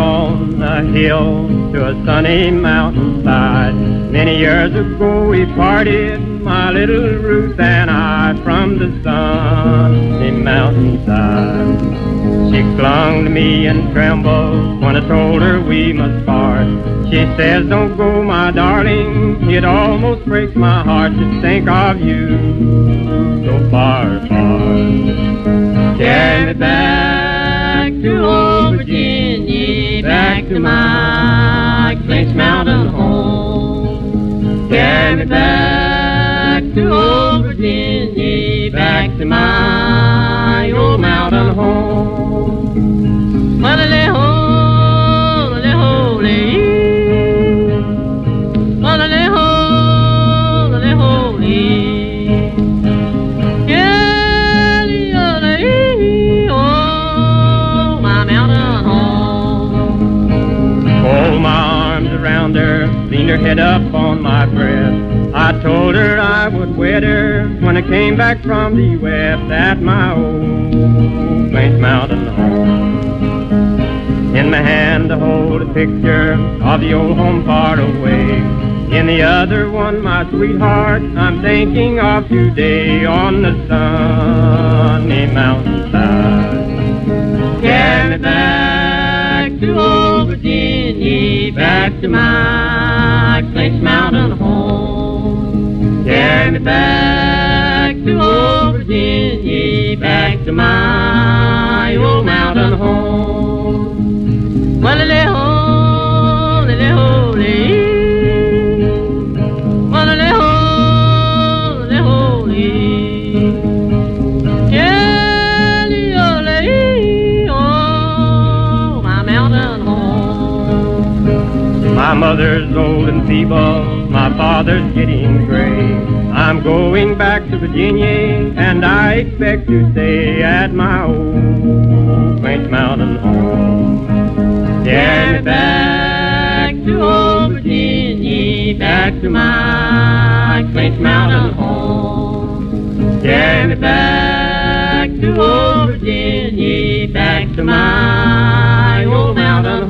on the hill to a sunny mountainside. Many years ago we parted, my little Ruth and I, from the sunny mountainside. She clung to me and trembled when I told her we must part. She says, don't go, my darling, it almost breaks my heart to think of you so far apart. Carry me back to old Virginia, back to my Clinch Mountain home. Carry me back to old Virginia, back to my old mountain home. Leaned her head up on my breast. I told her I would wed her when I came back from the west at my old Clinch Mountain home. In my hand I hold a picture of the old home far away. In the other one, my sweetheart, I'm thinking of today on the sunny mountainside. Carry me back to old Virginia, back to my Clinch Mountain home. Carry me back to old Virginia, back to my old mountain home. Well-a-le-ho, le-le-ho, le. Well-a-le-ho, le-le-ho, le. Yeah, le-o-le-o, my mountain home. My mother's old and feeble, my father's getting gray. I'm going back to Virginia, and I expect to stay at my old Clinch Mountain home. Carry me back to old Virginia, back to my Clinch Mountain home. Carry me back to old Virginia, back to my old mountain